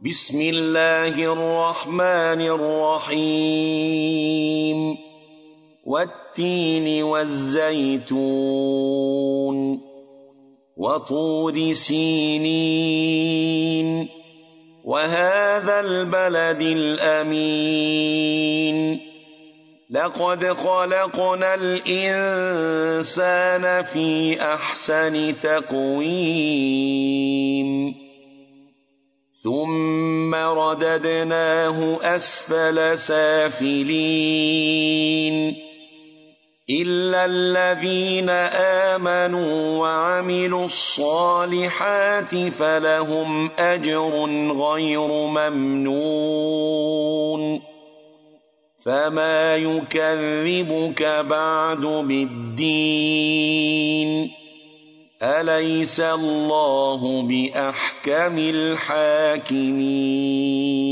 بسم الله الرحمن الرحيم والتين والزيتون وطور سينين وهذا البلد الأمين لقد خلقنا الإنسان في أحسن تقويم ثم رددناه أسفل سافلين إلا الذين آمنوا وعملوا الصالحات فلهم أجر غير ممنون فما يكذبك بعد بالدين أليس الله بأحكم الحاكمين